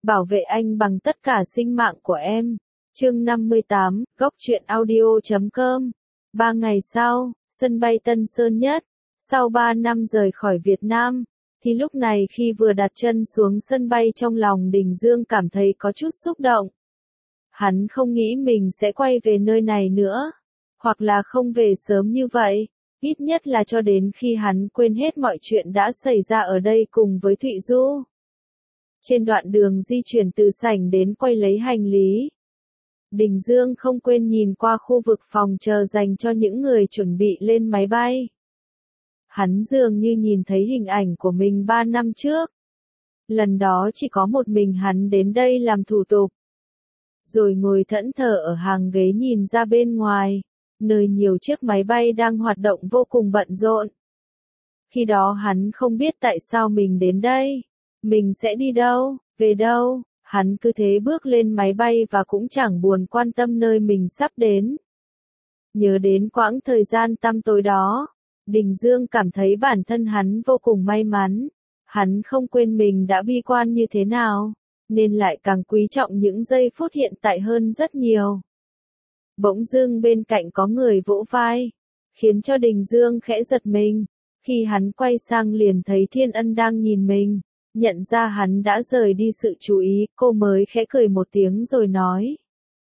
Bảo vệ anh bằng tất cả sinh mạng của em. Chương 58, Góc truyện audio.com. 3 ngày sau, sân bay Tân Sơn Nhất. Sau 3 năm rời khỏi Việt Nam, thì lúc này khi vừa đặt chân xuống sân bay trong lòng Đình Dương cảm thấy có chút xúc động. Hắn không nghĩ mình sẽ quay về nơi này nữa, hoặc là không về sớm như vậy, ít nhất là cho đến khi hắn quên hết mọi chuyện đã xảy ra ở đây cùng với Thụy Du. Trên đoạn đường di chuyển từ sảnh đến quay lấy hành lý, Đình Dương không quên nhìn qua khu vực phòng chờ dành cho những người chuẩn bị lên máy bay. Hắn dường như nhìn thấy hình ảnh của mình 3 năm trước. Lần đó chỉ có một mình hắn đến đây làm thủ tục. Rồi ngồi thẫn thờ ở hàng ghế nhìn ra bên ngoài, nơi nhiều chiếc máy bay đang hoạt động vô cùng bận rộn. Khi đó hắn không biết tại sao mình đến đây, mình sẽ đi đâu, về đâu, hắn cứ thế bước lên máy bay và cũng chẳng buồn quan tâm nơi mình sắp đến. Nhớ đến quãng thời gian tăm tối đó, Đình Dương cảm thấy bản thân hắn vô cùng may mắn. Hắn không quên mình đã bi quan như thế nào, nên lại càng quý trọng những giây phút hiện tại hơn rất nhiều. Bỗng dưng bên cạnh có người vỗ vai, khiến cho Đình Dương khẽ giật mình. Khi hắn quay sang liền thấy Thiên Ân đang nhìn mình, nhận ra hắn đã rời đi sự chú ý, cô mới khẽ cười một tiếng rồi nói.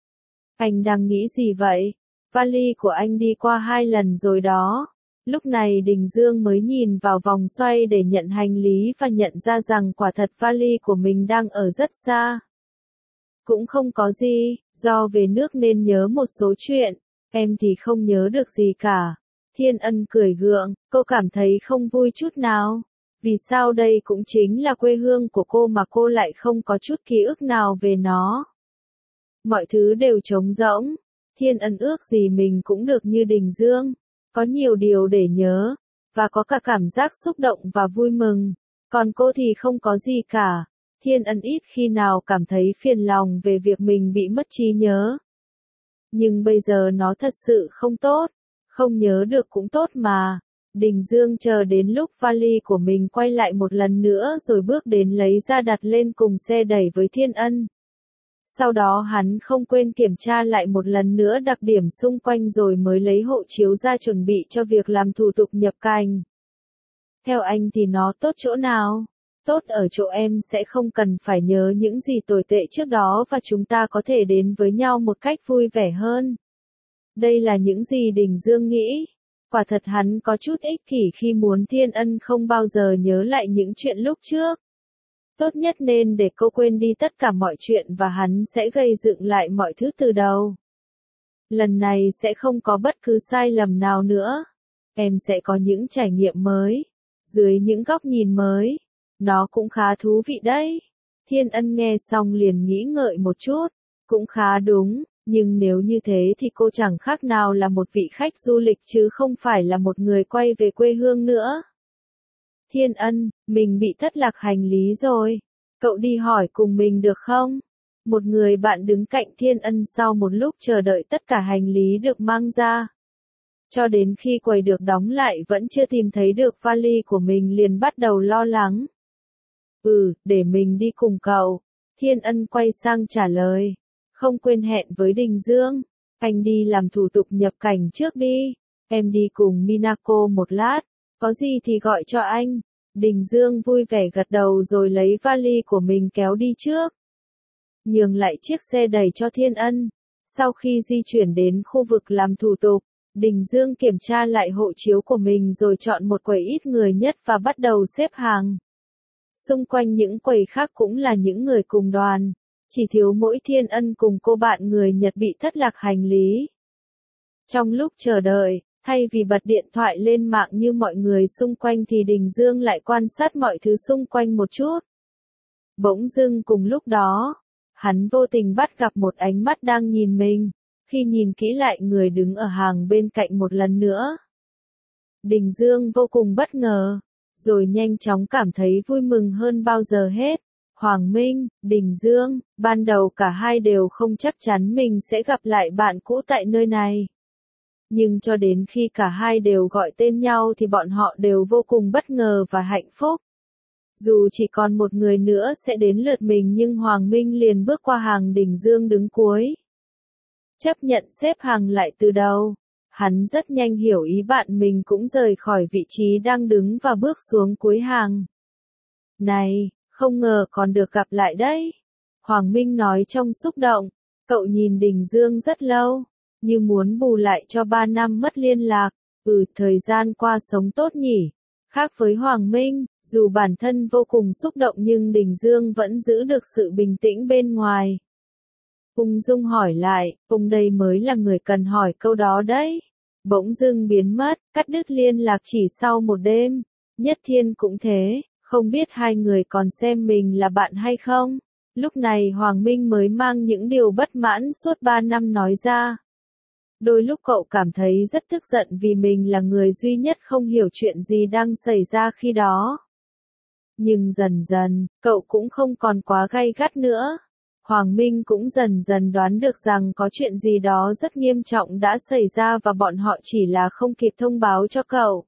Anh đang nghĩ gì vậy? Vali của anh đi qua 2 lần rồi đó. Lúc này Đình Dương mới nhìn vào vòng xoay để nhận hành lý và nhận ra rằng quả thật vali của mình đang ở rất xa. Cũng không có gì, do về nước nên nhớ một số chuyện, em thì không nhớ được gì cả. Thiên Ân cười gượng, cô cảm thấy không vui chút nào. Vì sao đây cũng chính là quê hương của cô mà cô lại không có chút ký ức nào về nó. Mọi thứ đều trống rỗng. Thiên Ân ước gì mình cũng được như Đình Dương. Có nhiều điều để nhớ, và có cả cảm giác xúc động và vui mừng. Còn cô thì không có gì cả. Thiên Ân ít khi nào cảm thấy phiền lòng về việc mình bị mất trí nhớ. Nhưng bây giờ nó thật sự không tốt. Không nhớ được cũng tốt mà. Đình Dương chờ đến lúc vali của mình quay lại một lần nữa rồi bước đến lấy ra đặt lên cùng xe đẩy với Thiên Ân. Sau đó hắn không quên kiểm tra lại một lần nữa đặc điểm xung quanh rồi mới lấy hộ chiếu ra chuẩn bị cho việc làm thủ tục nhập cảnh. Theo anh thì nó tốt chỗ nào? Tốt ở chỗ em sẽ không cần phải nhớ những gì tồi tệ trước đó và chúng ta có thể đến với nhau một cách vui vẻ hơn. Đây là những gì Đình Dương nghĩ. Quả thật hắn có chút ích kỷ khi muốn Thiên Ân không bao giờ nhớ lại những chuyện lúc trước. Tốt nhất nên để cô quên đi tất cả mọi chuyện và hắn sẽ gây dựng lại mọi thứ từ đầu. Lần này sẽ không có bất cứ sai lầm nào nữa. Em sẽ có những trải nghiệm mới, dưới những góc nhìn mới. Nó cũng khá thú vị đấy. Thiên Ân nghe xong liền nghĩ ngợi một chút. Cũng khá đúng, nhưng nếu như thế thì cô chẳng khác nào là một vị khách du lịch chứ không phải là một người quay về quê hương nữa. Thiên Ân, mình bị thất lạc hành lý rồi. Cậu đi hỏi cùng mình được không? Một người bạn đứng cạnh Thiên Ân sau một lúc chờ đợi tất cả hành lý được mang ra. Cho đến khi quầy được đóng lại vẫn chưa tìm thấy được vali của mình liền bắt đầu lo lắng. Để mình đi cùng cậu. Thiên Ân quay sang trả lời. Không quên hẹn với Đình Dương. Anh đi làm thủ tục nhập cảnh trước đi. Em đi cùng Minako một lát. Có gì thì gọi cho anh. Đình Dương vui vẻ gật đầu rồi lấy vali của mình kéo đi trước. Nhường lại chiếc xe đẩy cho Thiên Ân. Sau khi di chuyển đến khu vực làm thủ tục, Đình Dương kiểm tra lại hộ chiếu của mình rồi chọn một quầy ít người nhất và bắt đầu xếp hàng. Xung quanh những quầy khác cũng là những người cùng đoàn. Chỉ thiếu mỗi Thiên Ân cùng cô bạn người Nhật bị thất lạc hành lý. Trong lúc chờ đợi, thay vì bật điện thoại lên mạng như mọi người xung quanh thì Đình Dương lại quan sát mọi thứ xung quanh một chút. Bỗng dưng cùng lúc đó, hắn vô tình bắt gặp một ánh mắt đang nhìn mình. Khi nhìn kỹ lại người đứng ở hàng bên cạnh một lần nữa, Đình Dương vô cùng bất ngờ, rồi nhanh chóng cảm thấy vui mừng hơn bao giờ hết. Hoàng Minh, Đình Dương, ban đầu cả hai đều không chắc chắn mình sẽ gặp lại bạn cũ tại nơi này. Nhưng cho đến khi cả hai đều gọi tên nhau thì bọn họ đều vô cùng bất ngờ và hạnh phúc. Dù chỉ còn một người nữa sẽ đến lượt mình nhưng Hoàng Minh liền bước qua hàng Đình Dương đứng cuối. Chấp nhận xếp hàng lại từ đầu. Hắn rất nhanh hiểu ý bạn mình cũng rời khỏi vị trí đang đứng và bước xuống cuối hàng. Này, không ngờ còn được gặp lại đấy. Hoàng Minh nói trong xúc động. Cậu nhìn Đình Dương rất lâu, như muốn bù lại cho 3 năm mất liên lạc. Thời gian qua sống tốt nhỉ. Khác với Hoàng Minh, dù bản thân vô cùng xúc động nhưng Đình Dương vẫn giữ được sự bình tĩnh bên ngoài. Ung dung hỏi lại, ông đây mới là người cần hỏi câu đó đấy. Bỗng dưng biến mất, cắt đứt liên lạc chỉ sau một đêm. Nhất Thiên cũng thế, không biết hai người còn xem mình là bạn hay không. Lúc này Hoàng Minh mới mang những điều bất mãn suốt 3 năm nói ra. Đôi lúc cậu cảm thấy rất tức giận vì mình là người duy nhất không hiểu chuyện gì đang xảy ra khi đó. Nhưng dần dần, cậu cũng không còn quá gay gắt nữa. Hoàng Minh cũng dần dần đoán được rằng có chuyện gì đó rất nghiêm trọng đã xảy ra và bọn họ chỉ là không kịp thông báo cho cậu.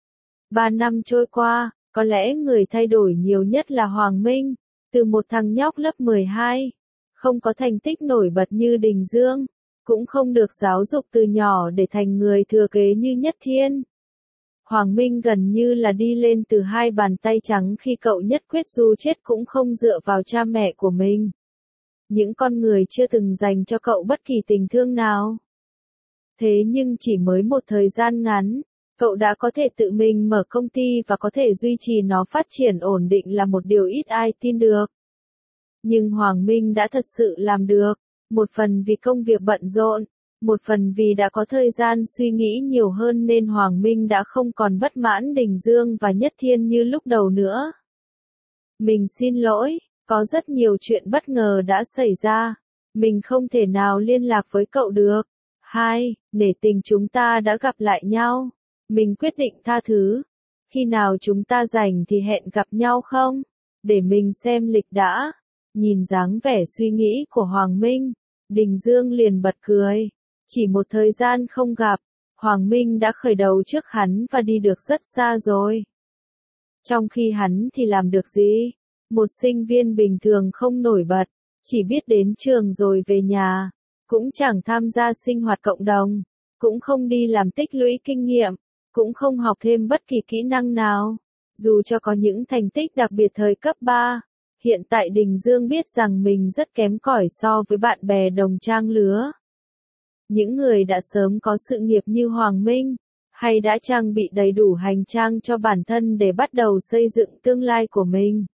3 năm trôi qua, có lẽ người thay đổi nhiều nhất là Hoàng Minh. Từ một thằng nhóc lớp 12, không có thành tích nổi bật như Đình Dương, cũng không được giáo dục từ nhỏ để thành người thừa kế như Nhất Thiên. Hoàng Minh gần như là đi lên từ hai bàn tay trắng khi cậu nhất quyết dù chết cũng không dựa vào cha mẹ của mình. Những con người chưa từng dành cho cậu bất kỳ tình thương nào. Thế nhưng chỉ mới một thời gian ngắn, cậu đã có thể tự mình mở công ty và có thể duy trì nó phát triển ổn định là một điều ít ai tin được. Nhưng Hoàng Minh đã thật sự làm được, một phần vì công việc bận rộn, một phần vì đã có thời gian suy nghĩ nhiều hơn nên Hoàng Minh đã không còn bất mãn Đình Dương và Nhất Thiên như lúc đầu nữa. Mình xin lỗi, có rất nhiều chuyện bất ngờ đã xảy ra, mình không thể nào liên lạc với cậu được. 2. Nể tình chúng ta đã gặp lại nhau. Mình quyết định tha thứ. Khi nào chúng ta rảnh thì hẹn gặp nhau không? Để mình xem lịch đã. Nhìn dáng vẻ suy nghĩ của Hoàng Minh, Đình Dương liền bật cười. Chỉ một thời gian không gặp, Hoàng Minh đã khởi đầu trước hắn và đi được rất xa rồi. Trong khi hắn thì làm được gì? Một sinh viên bình thường không nổi bật, chỉ biết đến trường rồi về nhà, cũng chẳng tham gia sinh hoạt cộng đồng, cũng không đi làm tích lũy kinh nghiệm, cũng không học thêm bất kỳ kỹ năng nào. Dù cho có những thành tích đặc biệt thời cấp 3, hiện tại Đình Dương biết rằng mình rất kém cỏi so với bạn bè đồng trang lứa. Những người đã sớm có sự nghiệp như Hoàng Minh, hay đã trang bị đầy đủ hành trang cho bản thân để bắt đầu xây dựng tương lai của mình.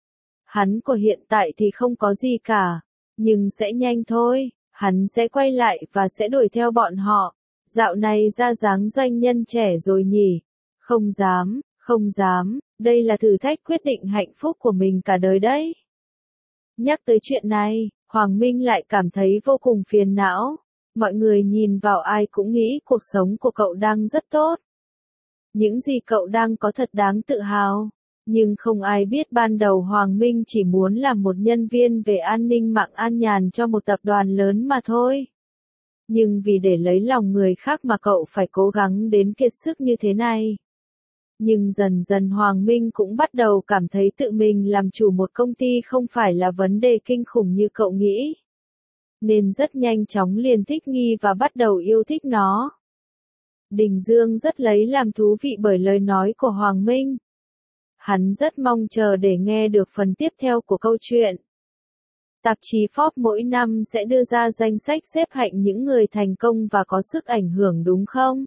Hắn của hiện tại thì không có gì cả, nhưng sẽ nhanh thôi, hắn sẽ quay lại và sẽ đuổi theo bọn họ. Dạo này ra dáng doanh nhân trẻ rồi nhỉ? Không dám, không dám, đây là thử thách quyết định hạnh phúc của mình cả đời đấy. Nhắc tới chuyện này, Hoàng Minh lại cảm thấy vô cùng phiền não. Mọi người nhìn vào ai cũng nghĩ cuộc sống của cậu đang rất tốt. Những gì cậu đang có thật đáng tự hào. Nhưng không ai biết ban đầu Hoàng Minh chỉ muốn làm một nhân viên về an ninh mạng an nhàn cho một tập đoàn lớn mà thôi. Nhưng vì để lấy lòng người khác mà cậu phải cố gắng đến kiệt sức như thế này. Nhưng dần dần Hoàng Minh cũng bắt đầu cảm thấy tự mình làm chủ một công ty không phải là vấn đề kinh khủng như cậu nghĩ. Nên rất nhanh chóng liền thích nghi và bắt đầu yêu thích nó. Đình Dương rất lấy làm thú vị bởi lời nói của Hoàng Minh. Hắn rất mong chờ để nghe được phần tiếp theo của câu chuyện. Tạp chí Forbes mỗi năm sẽ đưa ra danh sách xếp hạng những người thành công và có sức ảnh hưởng đúng không?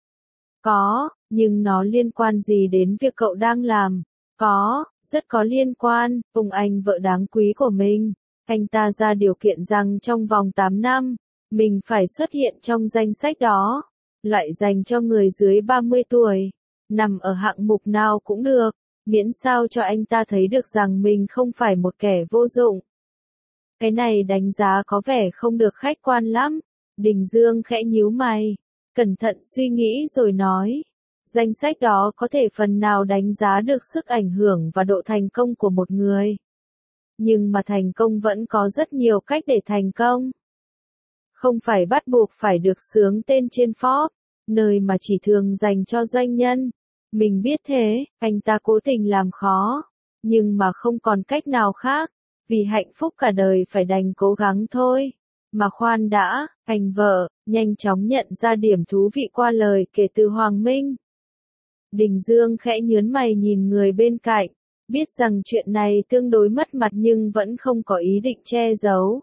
Có, nhưng nó liên quan gì đến việc cậu đang làm? Có, rất có liên quan, cùng anh vợ đáng quý của mình. Anh ta ra điều kiện rằng trong vòng 8 năm, mình phải xuất hiện trong danh sách đó. Loại dành cho người dưới 30 tuổi. Nằm ở hạng mục nào cũng được, miễn sao cho anh ta thấy được rằng mình không phải một kẻ vô dụng. Cái này đánh giá có vẻ không được khách quan lắm. Đình Dương khẽ nhíu mày, cẩn thận suy nghĩ rồi nói. Danh sách đó có thể phần nào đánh giá được sức ảnh hưởng và độ thành công của một người. Nhưng mà thành công vẫn có rất nhiều cách để thành công. Không phải bắt buộc phải được xướng tên trên Forbes, nơi mà chỉ thường dành cho doanh nhân. Mình biết thế, anh ta cố tình làm khó. nhưng mà không còn cách nào khác, vì hạnh phúc cả đời phải đành cố gắng thôi. Mà khoan đã, anh vợ, nhanh chóng nhận ra điểm thú vị qua lời kể từ Hoàng Minh. Đình Dương khẽ nhướng mày nhìn người bên cạnh, biết rằng chuyện này tương đối mất mặt nhưng vẫn không có ý định che giấu.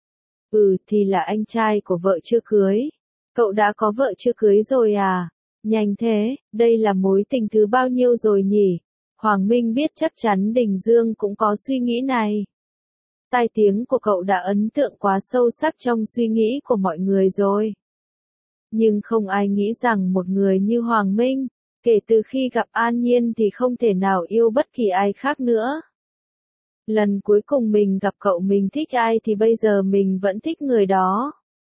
Thì là anh trai của vợ chưa cưới. Cậu đã có vợ chưa cưới rồi à? Nhanh thế, đây là mối tình thứ bao nhiêu rồi nhỉ? Hoàng Minh biết chắc chắn Đình Dương cũng có suy nghĩ này. Tai tiếng của cậu đã ấn tượng quá sâu sắc trong suy nghĩ của mọi người rồi. Nhưng không ai nghĩ rằng một người như Hoàng Minh, kể từ khi gặp An Nhiên thì không thể nào yêu bất kỳ ai khác nữa. Lần cuối cùng mình gặp cậu mình thích ai thì bây giờ mình vẫn thích người đó.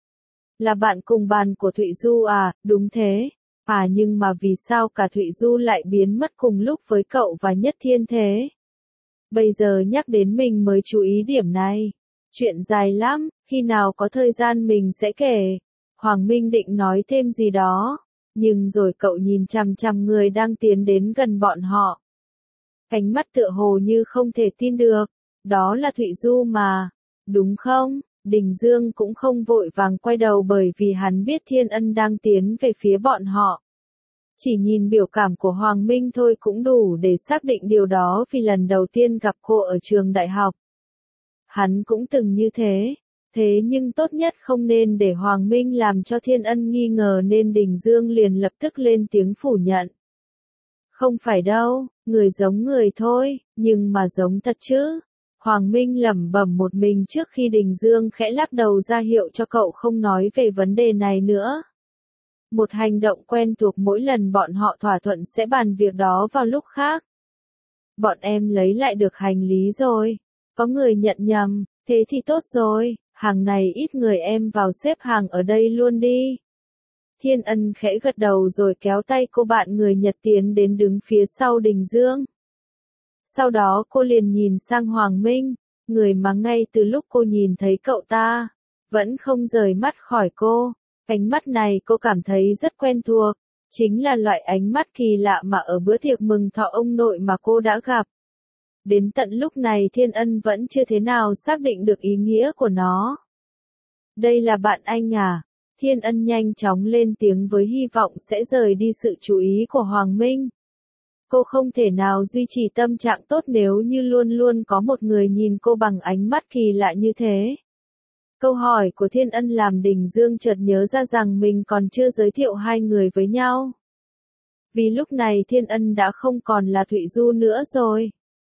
Là bạn cùng bàn của Thụy Du à, đúng thế. Nhưng mà vì sao cả Thụy Du lại biến mất cùng lúc với cậu và Nhất Thiên thế? Bây giờ nhắc đến mình mới chú ý điểm này. Chuyện dài lắm, khi nào có thời gian mình sẽ kể. Hoàng Minh định nói thêm gì đó, nhưng rồi cậu nhìn chằm chằm người đang tiến đến gần bọn họ. Ánh mắt tựa hồ như không thể tin được, đó là Thụy Du mà, đúng không? Đình Dương cũng không vội vàng quay đầu bởi vì hắn biết Thiên Ân đang tiến về phía bọn họ. Chỉ nhìn biểu cảm của Hoàng Minh thôi cũng đủ để xác định điều đó vì lần đầu tiên gặp cô ở trường đại học. Hắn cũng từng như thế nhưng tốt nhất không nên để Hoàng Minh làm cho Thiên Ân nghi ngờ nên Đình Dương liền lập tức lên tiếng phủ nhận. Không phải đâu, người giống người thôi, nhưng mà giống thật chứ. Hoàng Minh lẩm bẩm một mình trước khi Đình Dương khẽ lắc đầu ra hiệu cho cậu không nói về vấn đề này nữa. Một hành động quen thuộc mỗi lần bọn họ thỏa thuận sẽ bàn việc đó vào lúc khác. Bọn em lấy lại được hành lý rồi. Có người nhận nhầm, thế thì tốt rồi, hàng này ít người em vào xếp hàng ở đây luôn đi. Thiên Ân khẽ gật đầu rồi kéo tay cô bạn người Nhật tiến đến đứng phía sau Đình Dương. Sau đó cô liền nhìn sang Hoàng Minh, người mà ngay từ lúc cô nhìn thấy cậu ta, vẫn không rời mắt khỏi cô. Ánh mắt này cô cảm thấy rất quen thuộc, chính là loại ánh mắt kỳ lạ mà ở bữa tiệc mừng thọ ông nội mà cô đã gặp. Đến tận lúc này Thiên Ân vẫn chưa thế nào xác định được ý nghĩa của nó. Đây là bạn anh à? Thiên Ân nhanh chóng lên tiếng với hy vọng sẽ rời đi sự chú ý của Hoàng Minh. Cô không thể nào duy trì tâm trạng tốt nếu như luôn luôn có một người nhìn cô bằng ánh mắt kỳ lạ như thế. Câu hỏi của Thiên Ân làm Đình Dương chợt nhớ ra rằng mình còn chưa giới thiệu hai người với nhau. Vì lúc này Thiên Ân đã không còn là Thụy Du nữa rồi.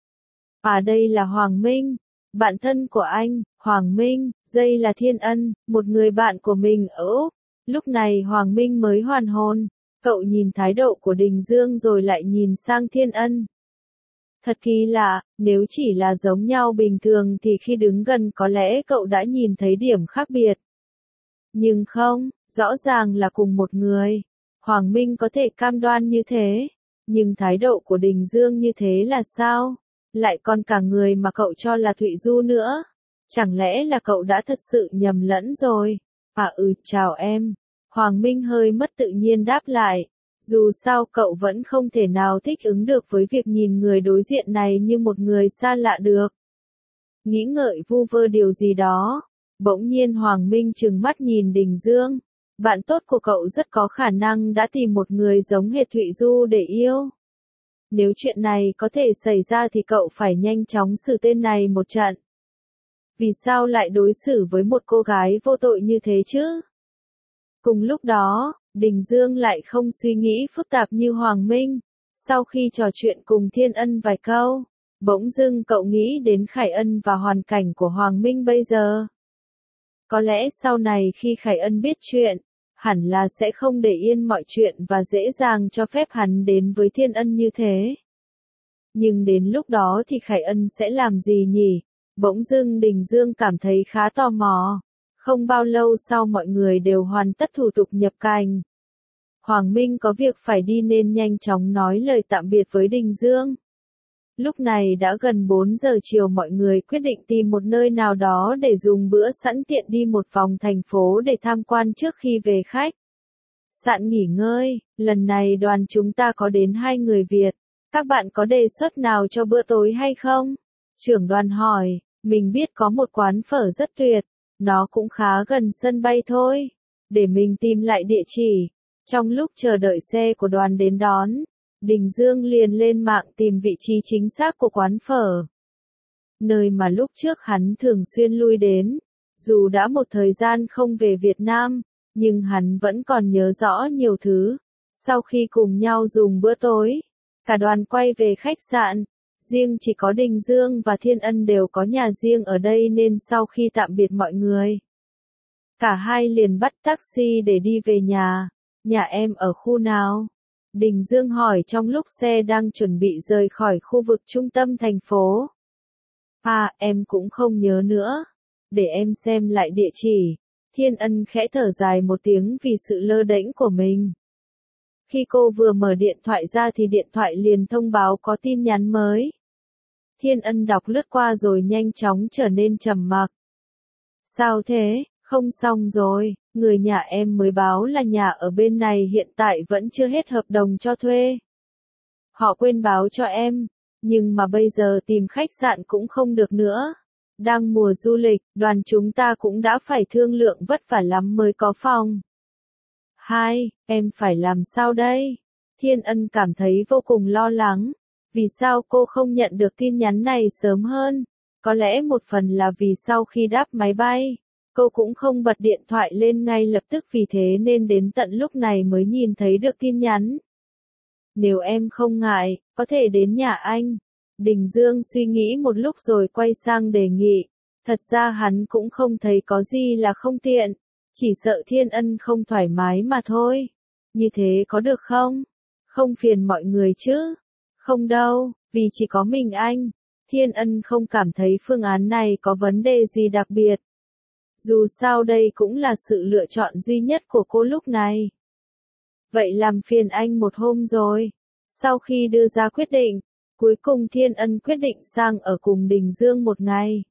Đây là Hoàng Minh, bạn thân của anh. Hoàng Minh, đây là Thiên Ân, một người bạn của mình ở Úc. Lúc này Hoàng Minh mới hoàn hồn, cậu nhìn thái độ của Đình Dương rồi lại nhìn sang Thiên Ân. Thật kỳ lạ, nếu chỉ là giống nhau bình thường thì khi đứng gần có lẽ cậu đã nhìn thấy điểm khác biệt. Nhưng không, rõ ràng là cùng một người. Hoàng Minh có thể cam đoan như thế, nhưng thái độ của Đình Dương như thế là sao? Lại còn cả người mà cậu cho là Thụy Du nữa. Chẳng lẽ là cậu đã thật sự nhầm lẫn rồi? Chào em. Hoàng Minh hơi mất tự nhiên đáp lại. Dù sao cậu vẫn không thể nào thích ứng được với việc nhìn người đối diện này như một người xa lạ được. Nghĩ ngợi vu vơ điều gì đó. Bỗng nhiên Hoàng Minh trừng mắt nhìn Đình Dương. Bạn tốt của cậu rất có khả năng đã tìm một người giống hệt Thụy Du để yêu. Nếu chuyện này có thể xảy ra thì cậu phải nhanh chóng xử tên này một trận. Vì sao lại đối xử với một cô gái vô tội như thế chứ? Cùng lúc đó, Đình Dương lại không suy nghĩ phức tạp như Hoàng Minh. Sau khi trò chuyện cùng Thiên Ân vài câu, bỗng dưng cậu nghĩ đến Khải Ân và hoàn cảnh của Hoàng Minh bây giờ. Có lẽ sau này khi Khải Ân biết chuyện, hẳn là sẽ không để yên mọi chuyện và dễ dàng cho phép hắn đến với Thiên Ân như thế. Nhưng đến lúc đó thì Khải Ân sẽ làm gì nhỉ? Bỗng dưng Đình Dương cảm thấy khá tò mò. Không bao lâu sau mọi người đều hoàn tất thủ tục nhập cảnh. Hoàng Minh có việc phải đi nên nhanh chóng nói lời tạm biệt với Đình Dương. Lúc này đã gần 4 giờ chiều, mọi người quyết định tìm một nơi nào đó để dùng bữa sẵn tiện đi một vòng thành phố để tham quan trước khi về khách sạn nghỉ ngơi. Lần này đoàn chúng ta có đến 2 người Việt. Các bạn có đề xuất nào cho bữa tối hay không? Trưởng đoàn hỏi, mình biết có một quán phở rất tuyệt, nó cũng khá gần sân bay thôi. Để mình tìm lại địa chỉ. Trong lúc chờ đợi xe của đoàn đến đón, Đình Dương liền lên mạng tìm vị trí chính xác của quán phở. Nơi mà lúc trước hắn thường xuyên lui đến. Dù đã một thời gian không về Việt Nam, nhưng hắn vẫn còn nhớ rõ nhiều thứ. Sau khi cùng nhau dùng bữa tối, cả đoàn quay về khách sạn. Riêng chỉ có Đình Dương và Thiên Ân đều có nhà riêng ở đây nên sau khi tạm biệt mọi người, cả hai liền bắt taxi để đi về nhà. Nhà em ở khu nào? Đình Dương hỏi trong lúc xe đang chuẩn bị rời khỏi khu vực trung tâm thành phố. À, em cũng không nhớ nữa. Để em xem lại địa chỉ. Thiên Ân khẽ thở dài một tiếng vì sự lơ đễnh của mình. Khi cô vừa mở điện thoại ra thì điện thoại liền thông báo có tin nhắn mới. Thiên Ân đọc lướt qua rồi nhanh chóng trở nên trầm mặc. Sao thế? Không xong rồi, người nhà em mới báo là nhà ở bên này hiện tại vẫn chưa hết hợp đồng cho thuê. Họ quên báo cho em, nhưng mà bây giờ tìm khách sạn cũng không được nữa. Đang mùa du lịch, đoàn chúng ta cũng đã phải thương lượng vất vả lắm mới có phòng. Hai, em phải làm sao đây? Thiên Ân cảm thấy vô cùng lo lắng. Vì sao cô không nhận được tin nhắn này sớm hơn? Có lẽ một phần là vì sau khi đáp máy bay, cô cũng không bật điện thoại lên ngay lập tức vì thế nên đến tận lúc này mới nhìn thấy được tin nhắn. Nếu em không ngại, có thể đến nhà anh. Đình Dương suy nghĩ một lúc rồi quay sang đề nghị. Thật ra hắn cũng không thấy có gì là không tiện. Chỉ sợ Thiên Ân không thoải mái mà thôi. Như thế có được không? Không phiền mọi người chứ? Không đâu, vì chỉ có mình anh. Thiên Ân không cảm thấy phương án này có vấn đề gì đặc biệt. Dù sao đây cũng là sự lựa chọn duy nhất của cô lúc này. Vậy làm phiền anh một hôm rồi. Sau khi đưa ra quyết định, cuối cùng Thiên Ân quyết định sang ở cùng Đình Dương một ngày.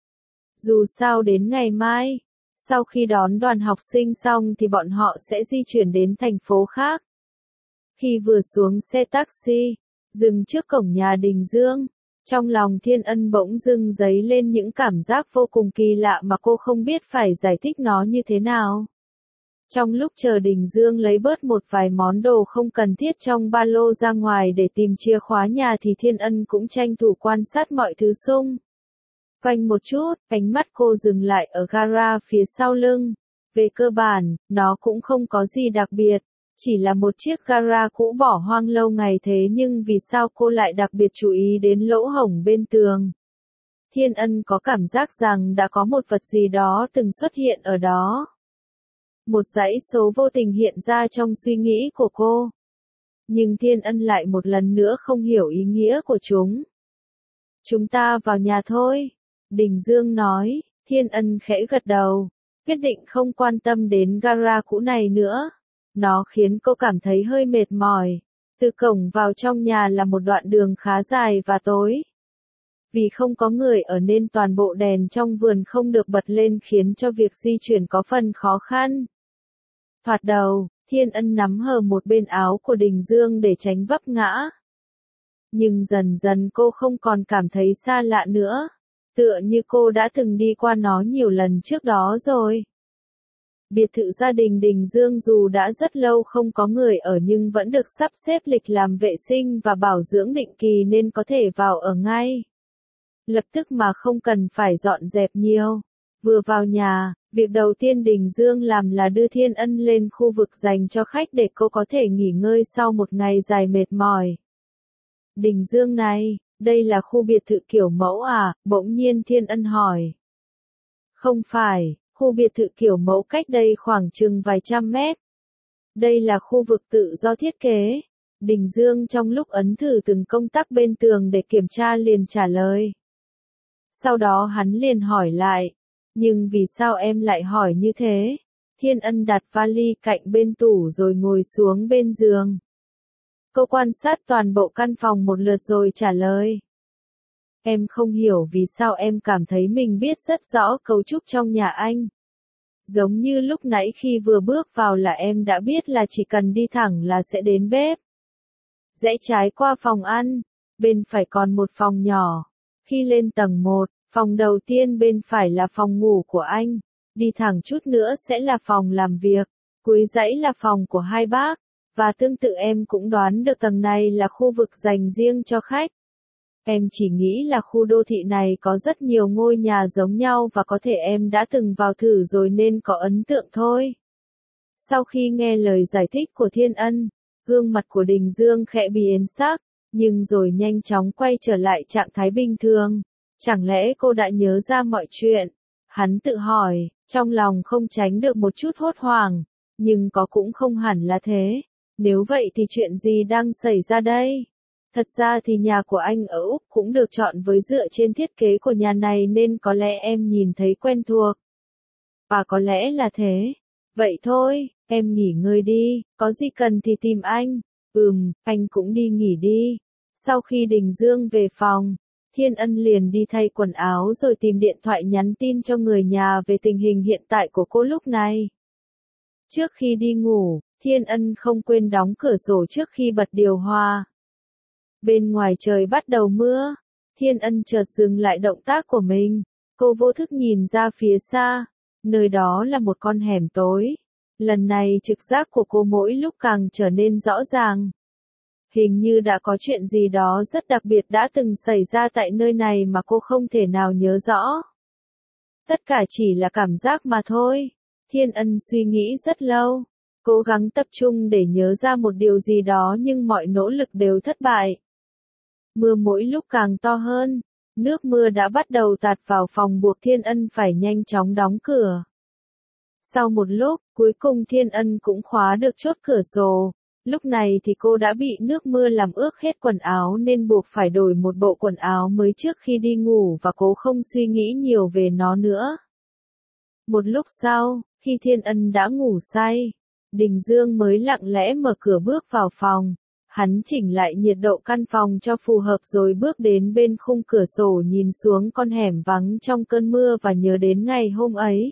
Dù sao đến ngày mai, sau khi đón đoàn học sinh xong thì bọn họ sẽ di chuyển đến thành phố khác. Khi vừa xuống xe taxi, dừng trước cổng nhà Đình Dương, trong lòng Thiên Ân bỗng dưng dấy lên những cảm giác vô cùng kỳ lạ mà cô không biết phải giải thích nó như thế nào. Trong lúc chờ Đình Dương lấy bớt một vài món đồ không cần thiết trong ba lô ra ngoài để tìm chìa khóa nhà thì Thiên Ân cũng tranh thủ quan sát mọi thứ xung quanh một chút, ánh mắt cô dừng lại ở gara phía sau lưng. Về cơ bản, nó cũng không có gì đặc biệt, chỉ là một chiếc gara cũ bỏ hoang lâu ngày thế nhưng vì sao cô lại đặc biệt chú ý đến lỗ hổng bên tường? Thiên Ân có cảm giác rằng đã có một vật gì đó từng xuất hiện ở đó. Một dãy số vô tình hiện ra trong suy nghĩ của cô. Nhưng Thiên Ân lại một lần nữa không hiểu ý nghĩa của chúng. Chúng ta vào nhà thôi. Đình Dương nói. Thiên Ân khẽ gật đầu. Quyết định không quan tâm đến gara cũ này nữa. Nó khiến cô cảm thấy hơi mệt mỏi. Từ cổng vào trong nhà là một đoạn đường khá dài và tối. Vì không có người ở nên toàn bộ đèn trong vườn không được bật lên khiến cho việc di chuyển có phần khó khăn. Thoạt đầu, Thiên Ân nắm hờ một bên áo của Đình Dương để tránh vấp ngã. Nhưng dần dần cô không còn cảm thấy xa lạ nữa. Tựa như cô đã từng đi qua nó nhiều lần trước đó rồi. Biệt thự gia đình Đình Dương dù đã rất lâu không có người ở nhưng vẫn được sắp xếp lịch làm vệ sinh và bảo dưỡng định kỳ nên có thể vào ở ngay. Lập tức mà không cần phải dọn dẹp nhiều. Vừa vào nhà, việc đầu tiên Đình Dương làm là đưa Thiên Ân lên khu vực dành cho khách để cô có thể nghỉ ngơi sau một ngày dài mệt mỏi. Đình Dương này, đây là khu biệt thự kiểu mẫu à? Bỗng nhiên Thiên Ân hỏi. Không phải, khu biệt thự kiểu mẫu cách đây khoảng chừng vài trăm mét. Đây là khu vực tự do thiết kế. Đình Dương trong lúc ấn thử từng công tắc bên tường để kiểm tra liền trả lời. Sau đó hắn liền hỏi lại. Nhưng vì sao em lại hỏi như thế? Thiên Ân đặt vali cạnh bên tủ rồi ngồi xuống bên giường. Cô quan sát toàn bộ căn phòng một lượt rồi trả lời. Em không hiểu vì sao em cảm thấy mình biết rất rõ cấu trúc trong nhà anh. Giống như lúc nãy khi vừa bước vào là em đã biết là chỉ cần đi thẳng là sẽ đến bếp. rẽ trái qua phòng ăn, bên phải còn một phòng nhỏ. Khi lên tầng 1, phòng đầu tiên bên phải là phòng ngủ của anh, đi thẳng chút nữa sẽ là phòng làm việc, cuối dãy là phòng của hai bác, và tương tự em cũng đoán được tầng này là khu vực dành riêng cho khách. Em chỉ nghĩ là khu đô thị này có rất nhiều ngôi nhà giống nhau và có thể em đã từng vào thử rồi nên có ấn tượng thôi. Sau khi nghe lời giải thích của Thiên Ân, gương mặt của Đình Dương khẽ biến sắc, nhưng rồi nhanh chóng quay trở lại trạng thái bình thường. Chẳng lẽ cô đã nhớ ra mọi chuyện? Hắn tự hỏi, trong lòng không tránh được một chút hốt hoảng, nhưng có cũng không hẳn là thế. Nếu vậy thì chuyện gì đang xảy ra đây? Thật ra thì nhà của anh ở Úc cũng được chọn với dựa trên thiết kế của nhà này nên có lẽ em nhìn thấy quen thuộc. Và có lẽ là thế. Vậy thôi, em nghỉ ngơi đi, có gì cần thì tìm anh. Anh cũng đi nghỉ đi. Sau khi Đình Dương về phòng, Thiên Ân liền đi thay quần áo rồi tìm điện thoại nhắn tin cho người nhà về tình hình hiện tại của cô lúc này. Trước khi đi ngủ, Thiên Ân không quên đóng cửa sổ trước khi bật điều hòa. Bên ngoài trời bắt đầu mưa, Thiên Ân chợt dừng lại động tác của mình, cô vô thức nhìn ra phía xa, nơi đó là một con hẻm tối. Lần này trực giác của cô mỗi lúc càng trở nên rõ ràng. Hình như đã có chuyện gì đó rất đặc biệt đã từng xảy ra tại nơi này mà cô không thể nào nhớ rõ. Tất cả chỉ là cảm giác mà thôi. Thiên Ân suy nghĩ rất lâu, cố gắng tập trung để nhớ ra một điều gì đó nhưng mọi nỗ lực đều thất bại. Mưa mỗi lúc càng to hơn, nước mưa đã bắt đầu tạt vào phòng buộc Thiên Ân phải nhanh chóng đóng cửa. Sau một lúc, cuối cùng Thiên Ân cũng khóa được chốt cửa sổ. Lúc này thì cô đã bị nước mưa làm ướt hết quần áo nên buộc phải đổi một bộ quần áo mới trước khi đi ngủ và cô không suy nghĩ nhiều về nó nữa. Một lúc sau, khi Thiên Ân đã ngủ say, Đình Dương mới lặng lẽ mở cửa bước vào phòng. Hắn chỉnh lại nhiệt độ căn phòng cho phù hợp rồi bước đến bên khung cửa sổ nhìn xuống con hẻm vắng trong cơn mưa và nhớ đến ngày hôm ấy.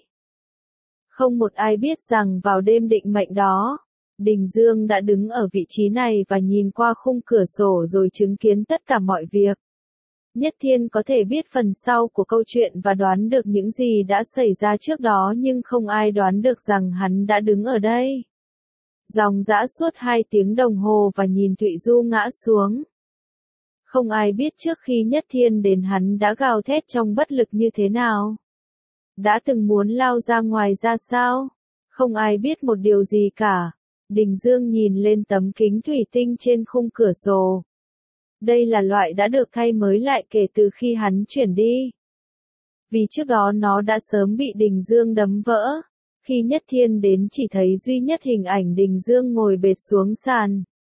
Không một ai biết rằng vào đêm định mệnh đó, Đình Dương đã đứng ở vị trí này và nhìn qua khung cửa sổ rồi chứng kiến tất cả mọi việc. Nhất Thiên có thể biết phần sau của câu chuyện và đoán được những gì đã xảy ra trước đó nhưng không ai đoán được rằng hắn đã đứng ở đây. Dòng dã suốt 2 tiếng đồng hồ và nhìn Thụy Du ngã xuống. Không ai biết trước khi Nhất Thiên đến hắn đã gào thét trong bất lực như thế nào. Đã từng muốn lao ra ngoài ra sao? Không ai biết một điều gì cả. Đình Dương nhìn lên tấm kính thủy tinh trên khung cửa sổ. Đây là loại đã được thay mới lại kể từ khi hắn chuyển đi. Vì trước đó nó đã sớm bị Đình Dương đấm vỡ. Khi Nhất Thiên đến chỉ thấy duy nhất hình ảnh Đình Dương ngồi bệt xuống sàn.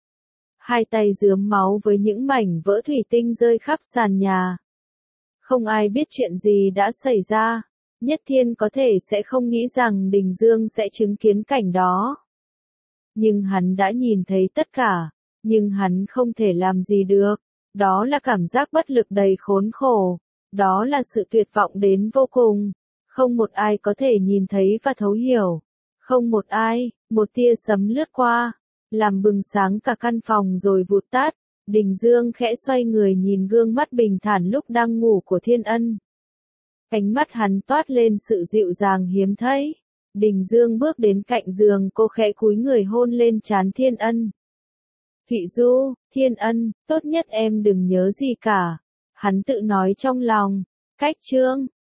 Hai tay rướm máu với những mảnh vỡ thủy tinh rơi khắp sàn nhà. Không ai biết chuyện gì đã xảy ra. Nhất Thiên có thể sẽ không nghĩ rằng Đình Dương sẽ chứng kiến cảnh đó. Nhưng hắn đã nhìn thấy tất cả, nhưng hắn không thể làm gì được. Đó là cảm giác bất lực đầy khốn khổ. Đó là sự tuyệt vọng đến vô cùng. Không một ai có thể nhìn thấy và thấu hiểu. Không một ai, một tia sấm lướt qua, làm bừng sáng cả căn phòng rồi vụt tắt. Đình Dương khẽ xoay người nhìn gương mắt bình thản lúc đang ngủ của Thiên Ân. Ánh mắt hắn toát lên sự dịu dàng hiếm thấy. Đình Dương bước đến cạnh giường cô khẽ cúi người hôn lên trán Thiên Ân. Thụy Du, Thiên Ân, tốt nhất em đừng nhớ gì cả. Hắn tự nói trong lòng. Cách chương